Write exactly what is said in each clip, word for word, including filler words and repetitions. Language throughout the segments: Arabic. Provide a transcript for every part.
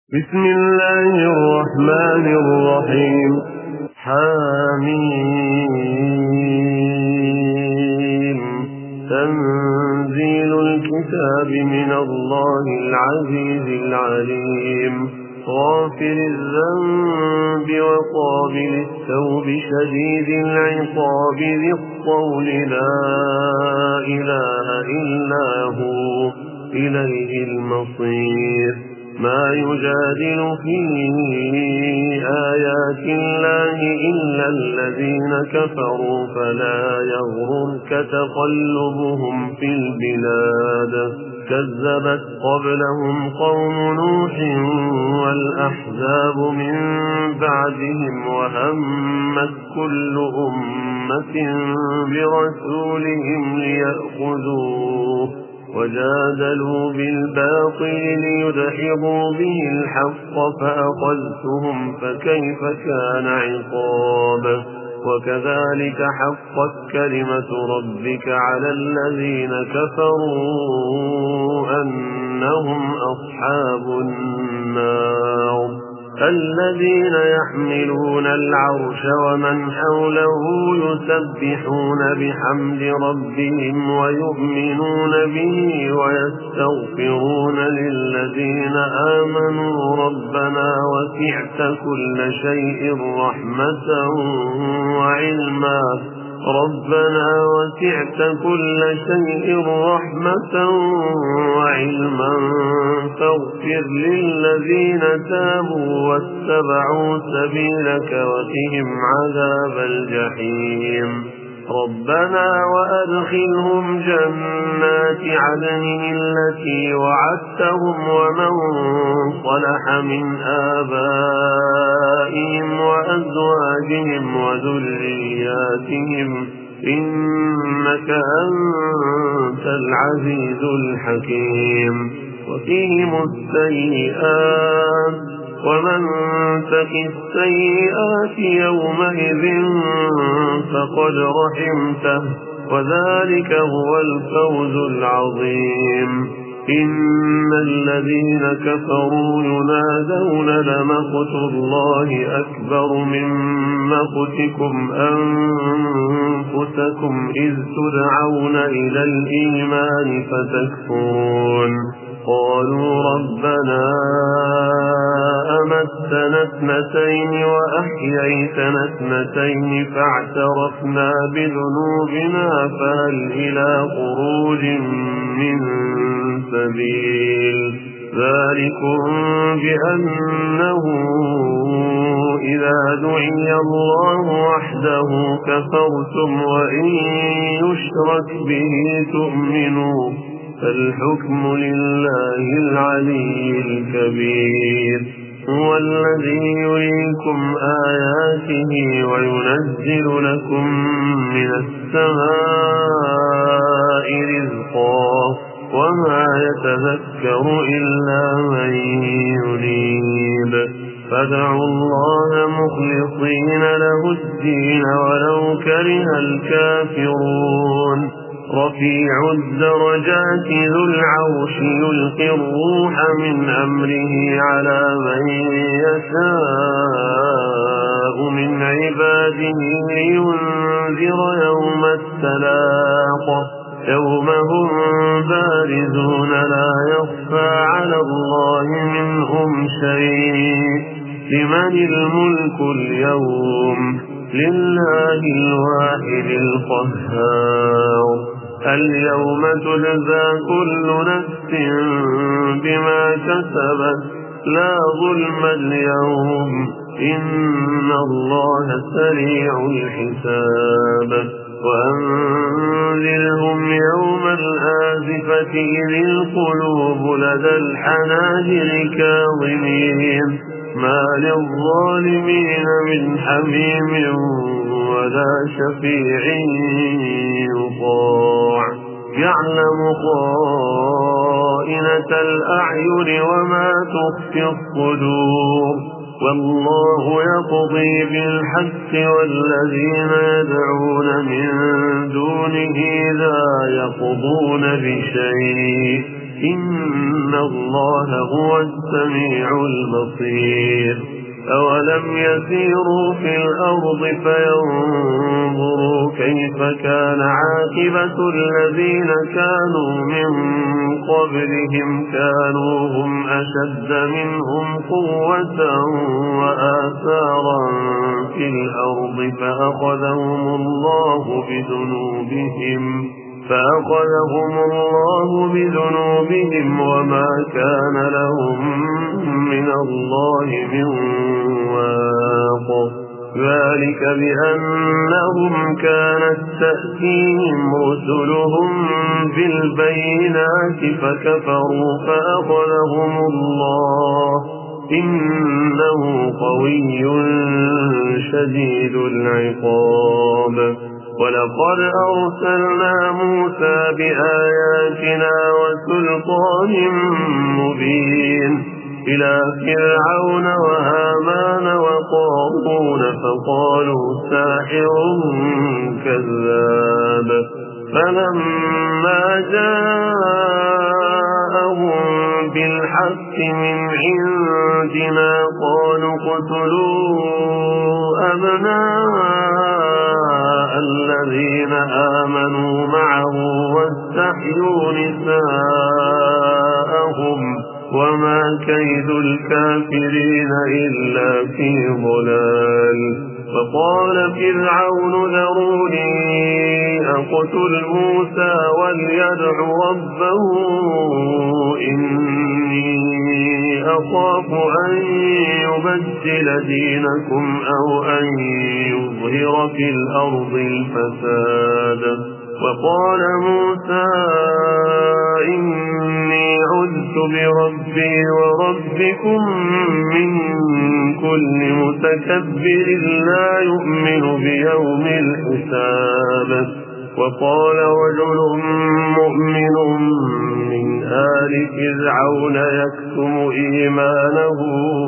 بسم الله الرحمن الرحيم. حميم. تنزيل الكتاب من الله العزيز العليم. غافر الذنب وقابل التوب شديد العقاب ذي الطول لا إله إلا هو إليه المصير. ما يجادل في آيات الله إلا الذين كفروا فلا يغررك تقلبهم في البلاد. كذبت قبلهم قوم نوح والأحزاب من بعدهم وهمت كل أمة برسولهم ليأخذوه وجادلوا بالباطل ليدحضوا به الحق فأخذتهم فكيف كان عقاب. وكذلك حقت كلمة ربك على الذين كفروا أنهم أصحاب النار. الذين يحملون العرش ومن حوله يسبحون بحمد ربهم ويؤمنون به ويستغفرون للذين آمنوا ربنا وسعت كل شيء رحمة وعلما ربنا وسعت كل شيء رحمة وعلما فاغفر للذين تابوا واتبعوا سبيلك وقهم عذاب الجحيم. ربنا وأدخلهم جنات عدن التي وعدتهم ومن صلح من آبائهم وأزواجهم وذرياتهم إنك أنت العزيز الحكيم. وقهم السيئات ومن تق السيئات يومئذ فقد رحمته وذلك هو الفوز العظيم. إن الذين كفروا ينادون لمقت الله أكبر من مقتكم أنفسكم إذ تدعون إلى الإيمان فتكفرون. قالوا ربنا أمتنا اثنتين وأحييتنا اثنتين فاعترفنا بذنوبنا فهل إلى خروج من سبيل. ذلكم بأنه إذا دعي الله وحده كفرتم وإن يشرك به تؤمنوا فالحكم لله العلي الكبير. هو الذي يريكم آياته وينزل لكم من السماء رزقا وما يتذكر إلا من ينيب. فادعوا الله مخلصين له الدين ولو كره الكافرون. رفيع الدرجات ذو العرش يلقي الروح من أمره على من يشاء من عباده لينذر يوم التلاق يوم هم بارزون لا يخفى على الله منهم شيء. لمن الملك اليوم لله الواحد القهار. اليوم تجزى كل نفس بما كسبت لا ظلم اليوم إن الله سريع الحساب. وأنذرهم يوم الآزفة إذ القلوب لدى الحناجر كاظمين ما للظالمين من حميم ولا شفيع يطاع. يعلم خائنة الأعين وما تخفي الصدور والله يقضي بالحق والذين يدعون من دونه لا يقضون بشيء إن الله هو السميع البصير أولم يسيروا في الأرض فينظروا كيف كان عاقبة الذين كانوا من قبلهم كانوا هم أشد منهم قوة وآثارا في الأرض فأخذهم الله بذنوبهم فأخذهم الله بذنوبهم وما كان لهم من الله من واق ذلك بأنهم كانت تأتيهم رسلهم بالبينات فكفروا فأخذهم الله إنه قوي شديد العقاب ولقد أرسلنا موسى بآياتنا وسلطان مبين إلى فرعون وهامان وقارون فقالوا ساحر كذاب فلما جاءهم بالحق من عندنا قالوا اقتلوا أبناء الذين آمنوا معه واستحيوا نساءهم وما كيد الكافرين إلا في ضلال فقال فرعون ذروني أقتل موسى وليدع ربه إني أخاف أن يبدل دينكم أو أن يظهر في الأرض الفساد وقال موسى إني عذت بربي وربكم من كل متكبر لا يؤمن بيوم الحساب وقال رجل مؤمن من آل فرعون يكتم إيمانه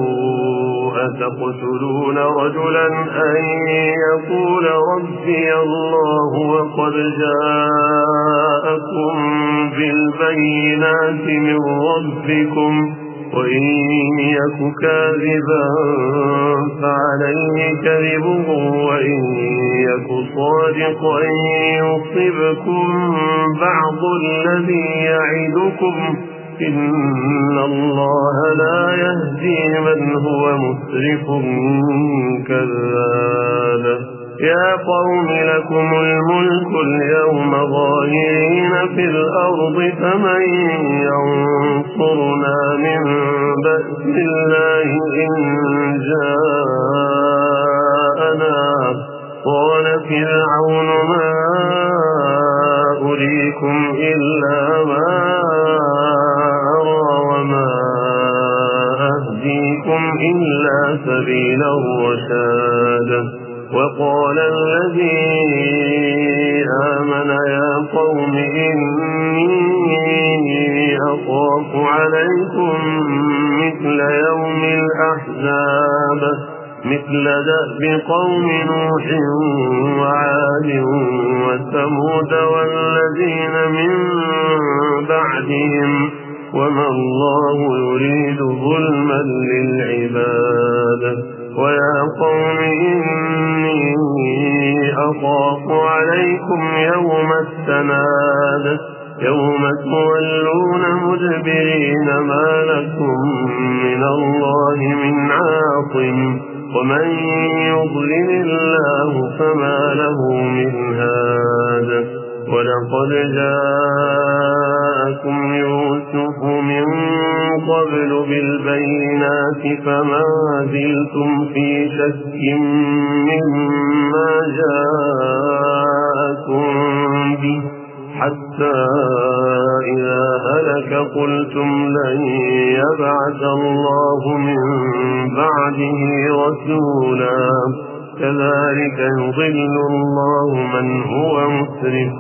أتقتلون رجلا أن يقول ربي الله وقد جاءكم بالبينات من ربكم وإن يك كاذبا فعليه كذبه وإن يك صادقا يصبكم بعض الذي يعدكم إن الله لا يهدي من هو مسرف كذاب يا قوم لكم الملك اليوم ظاهرين في الأرض فمن ينصرنا من بأس الله إن جاءنا قال فرعون ما أريكم إلا ما أرى وما أهديكم إلا سبيل الرشاد وقال الذي آمن يا قوم إني أخاف عليكم مثل يوم الأحزاب مثل دأب قوم نوح وعاد وثمود والذين من بعدهم وما الله يريد ظلما للعباد ويا قوم إني أخاف عليكم يوم التناد يوم تولون مدبرين ما لكم من الله من عاصم ومن يضلل الله فما له من هاد ولقد جاءكم يوسف من قبل بالبينات فما زلتم في شك مما جاءكم به حتى إذا هلك قلتم لن يبعث الله من بعده رسولا كذلك يضل الله من هو مسرف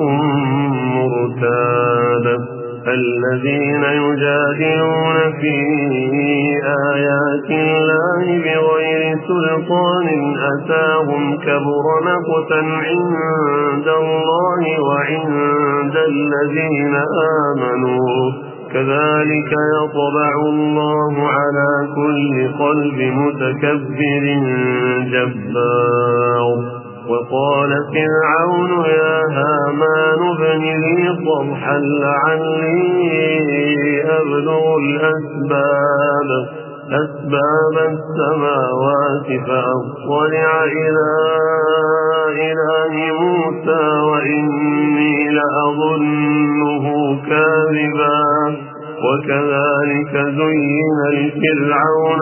مرتاب الذين يجادلون في آيات الله بغير سلطان أتاهم كبر مقتا عند الله وعند الذين آمنوا كذلك يطبع الله على كل قلب متكبر جبار. وقال فرعون يا هامان ابن لي صرحا لعلي أبلغ الأسباب أسباب السماوات فأطلع إلى إله موسى وإني لأظنه كاذبا. وكذلك زين لفرعون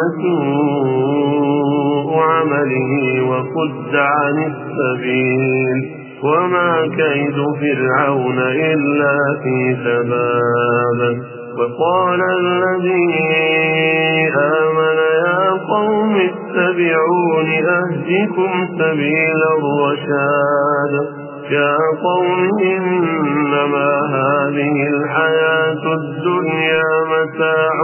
سوء عمله وصد عن السبيل وما كيد فرعون إلا في تباب. وقال الذي آمن يا قوم اتبعون أهدكم سبيل الرشاد. يا قوم إنما هذه الحياة الدنيا متاع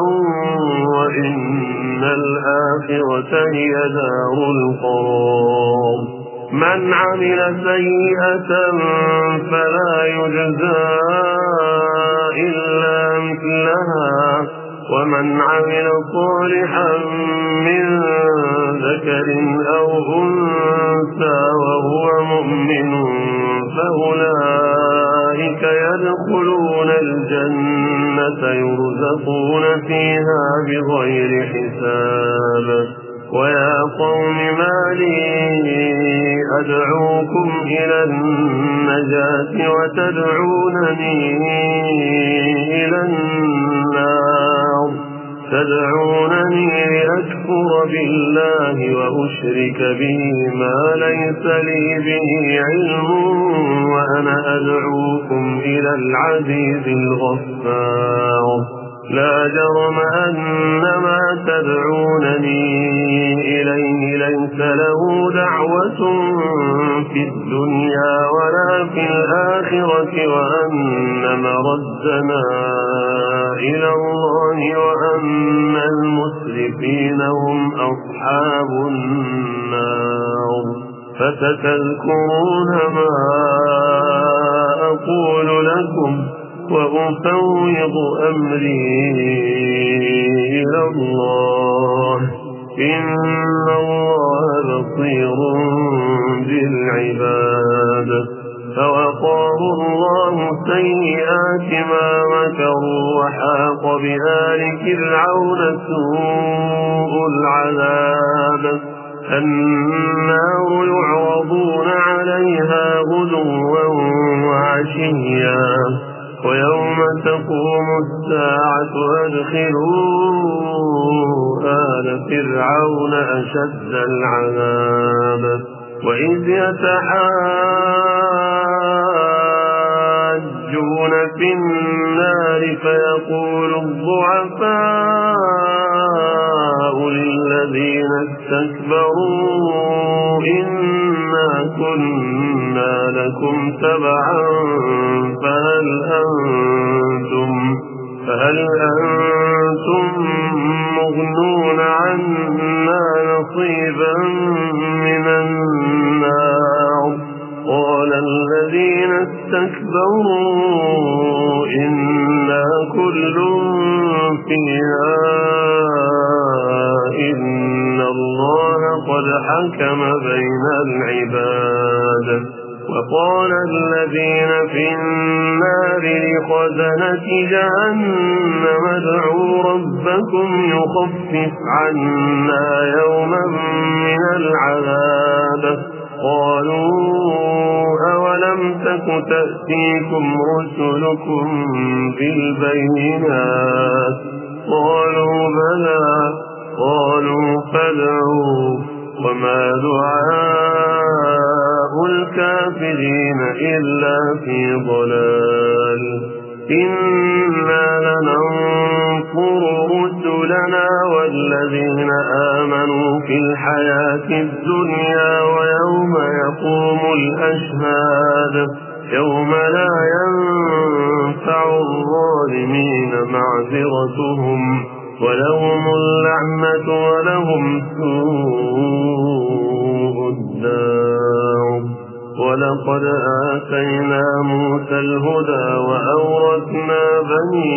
وإن الآخرة هي دار القرار. من عمل سيئة فلا يجزى إلا مثلها ومن عمل صالحا من ذكر أو أنثى وهو مؤمن فأولئك يدخلون الجنة يرزقون فيها بغير حساب. ويا قوم ما لي أدعوكم إلى النجاة وتدعونني إلى النار تدعونني لأكفر بالله وأشرك به ما ليس لي به علم وأنا أدعوكم إلى العزيز الغفار. لا جرم أن ما تدعونني إليه ليس له دعوة في الدنيا ولا في الآخرة وأن مردنا إلى الله وأن المسرفين هم أصحاب النار. فستذكرون ما أقول لكم وأفوض أمري إلى الله إن الله بصير بالعباد. فوقاه الله سيئات ما مكروا وحاق بآل فرعون سوء العذاب. النار يعرضون عليها غدوا وعشيا ويوم تقوم الساعة أدخلوا آل فرعون أشد العذاب. وإذ يتحاجون في النار فيقول الضعفاء للذين استكبروا إنا كنا لكم تبعا فهل أنتم, فهل أنتم مغنون عنا نصيبا من النار. قال الذين استكبروا إنا كل فيها إن الله قد حكم بين العباد. وقال الذين في النار لخزنة جهنم ادعوا ربكم يخفف عنا يوما من العذاب. قالوا أولم تك تأتيكم رسلكم بالبينات قالوا بلى قالوا فادعوا وما دعاء الكافرين إلا في ضلال. إنا لننصر رسلنا والذين آمنوا في الحياة الدنيا ويوم يقوم الأشهاد يوم لا ينفع الظالمين معذرتهم ولهم اللعنة ولهم سوء الدار. ولقد آتينا موسى الهدى وأورثنا بني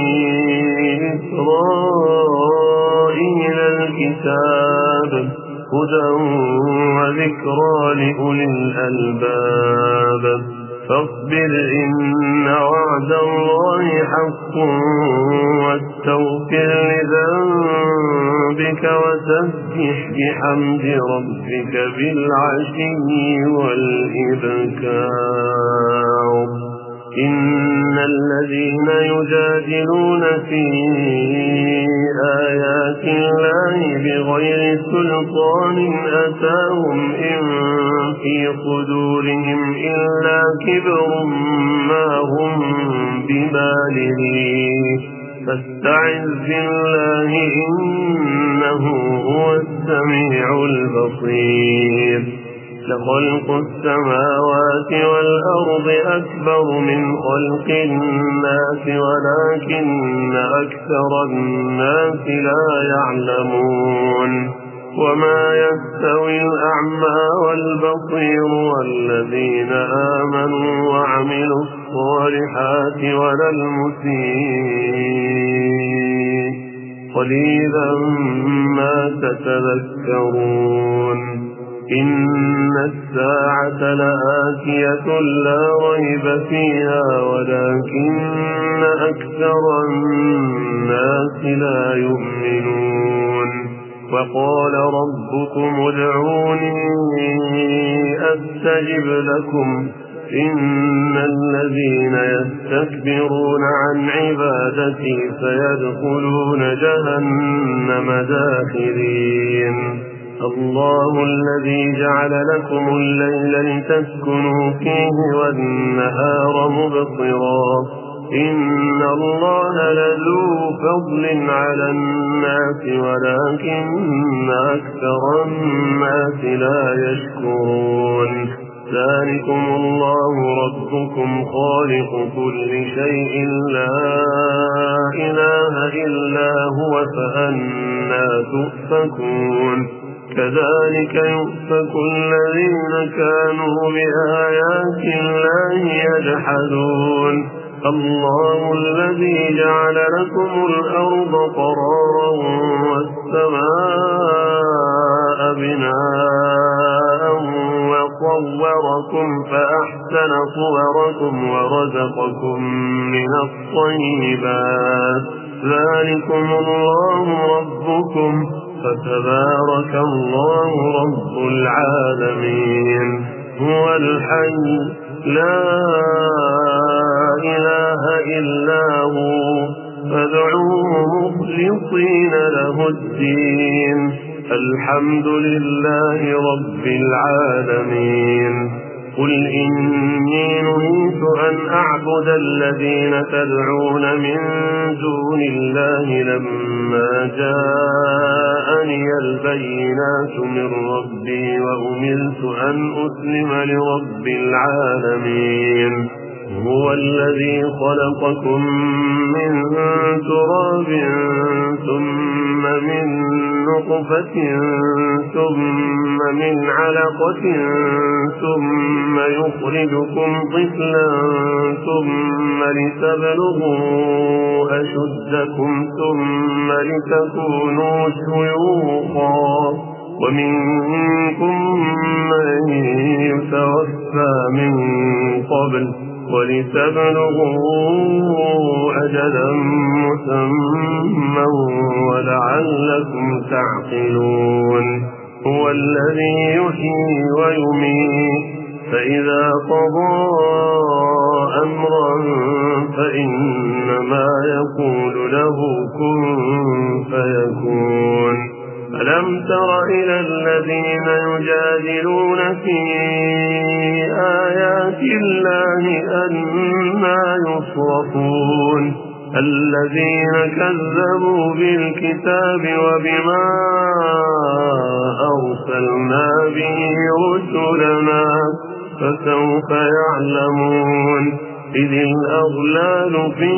إسرائيل الكتاب هدى وذكرى لأولي الألباب فاصبر إن وعد الله حق واستغفر لذنبك وسبح بحمد ربك بالعشي والإبكار إن الذين يجادلون في آيات الله بغير سلطان أتاهم إن في صدورهم إلا كبر ما هم ببالغيه فاستعذ بالله إنه هو السميع البصير لخلق السماوات والأرض أكبر من خلق الناس ولكن أكثر الناس لا يعلمون وما يستوي الأعمى والبصير والذين آمنوا وعملوا الصالحات ولا المسيء قليلا ما تتذكرون إن الساعة لآتية لا ريب فيها ولكن أكثر الناس لا يؤمنون وقال ربكم ادعوني أستجب لكم إن الذين يستكبرون عن عبادتي سيدخلون جهنم داخرين الله الذي جعل لكم الليل لتسكنوا فيه والنهار مبصرا إن الله لذو فضل على الناس ولكن أكثر الناس لا يشكرون ذلكم الله ربكم خالق كل شيء لا إله إلا هو فأنى تؤفكون كذلك يؤفك الذين كانوا بآيات الله يجحدون الله الذي جعل لكم الأرض قرارا والسماء بناء وصوركم فأحسن صوركم ورزقكم من الطيبات ذلكم الله ربكم فتبارك الله رب العالمين هو الحي لا إله إلا هو فادعوه مخلصين له الدين الحمد لله رب العالمين قل إني نهيت أن أعبد الذين تدعون من دون الله لما جاءني البينات من ربي وأمرت أن أسلم لرب العالمين هو الذي خلقكم من تراب ثم من نطفة ثم من علقة ثم يخرجكم طفلا ثم لتبلغوا أشدكم ثم لتكونوا شيوخا ومنكم من يتوفى من قبل ولتبلغوا أجلا مسمى ولعلكم تعقلون هو الذي يحيي ويميت فإذا قضى أمرا فإنما يقول له كن فيكون ألم تر إلى الذين يجادلون في آيات الله أنى يصرفون الذين كذبوا بالكتاب وبما أرسلنا به رسلنا فسوف يعلمون إذ الأغلال في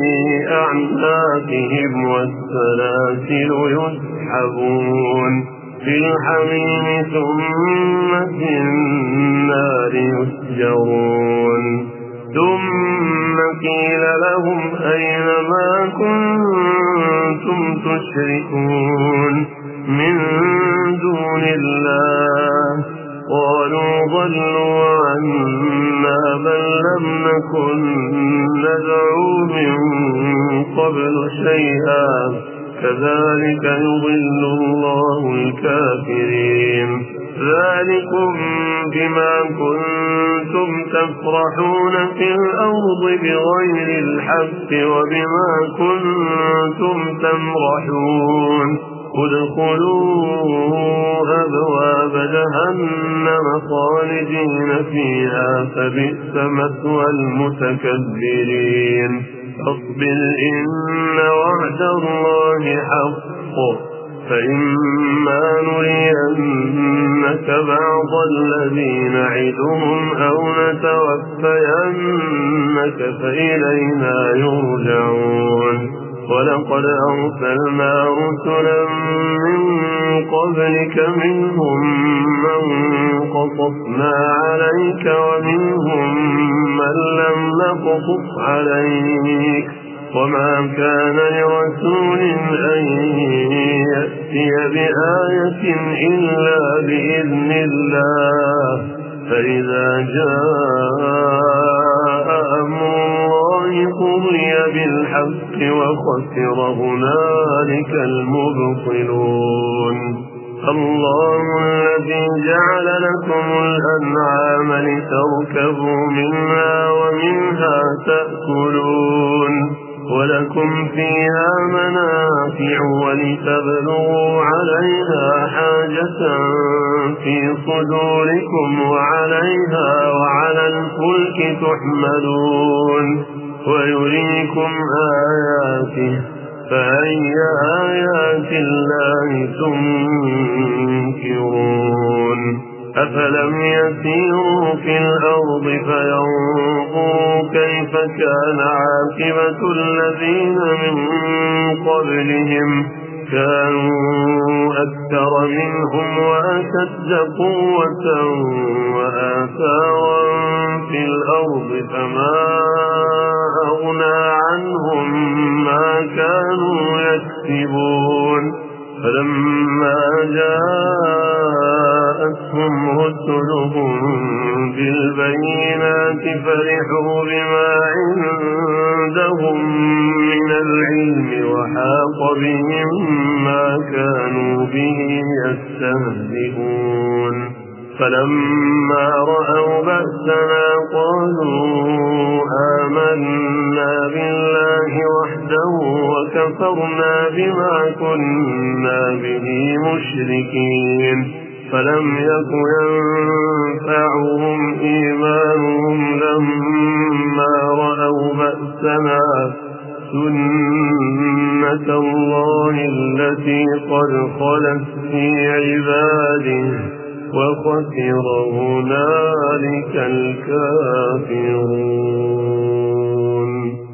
أعناقهم والسلاسل يسحبون في الحميم ثم في النار يسجرون ثم قيل لهم أين ما كنتم تشركون من دون الله قالوا ضلوا عنا بل لم نكن ندعو من قبل شيئا كذلك يضل الله الكافرين ذلكم بما كنتم تفرحون في الأرض بغير الحق وبما كنتم تمرحون ادخلوا أبواب جهنم خالدين فيها فبئس مثوى المتكبرين فاصبر إن وعد الله حق فإما نرينك بعض الذي نعدهم أو نتوفينك فإلينا يرجعون ولقد أرسلنا رسلا من قبلك منهم من قصصنا عليك ومنهم من لم نقصص عليك وما كان لرسول أن يأتي بآية إلا بإذن الله فإذا جاء أمر الله قضي بالحق وخسر هنالك المبطلون الله الذي جعل لكم الأنعام لتركبوا منها ومنها تأكلون ولكم فيها منافع ولتبلغوا عليها حاجة في صدوركم وعليها وعلى الفلك تحملون ويريكم آياته فأي آيات الله تنكرون أفلم يسيروا في الأرض فينظروا كيف كان عاقبة الذين من قبلهم كانوا أكثر منهم وأشد قوة وآثارا في الأرض فما أغنى عنهم ما كانوا يكسبون فلما جاءتهم رسلهم بالبينات فرحوا بما عندهم من العلم وحاق بهم ما كانوا به يستهزئون فلما رأوا بأسنا قالوا آمنا بالله وحده وكفرنا بما كنا به مشركين فلم يك ينفعهم إيمانهم لما رأوا بأسنا سنة الله التي قد خلت في عباده وخسر هنالك الكافرون.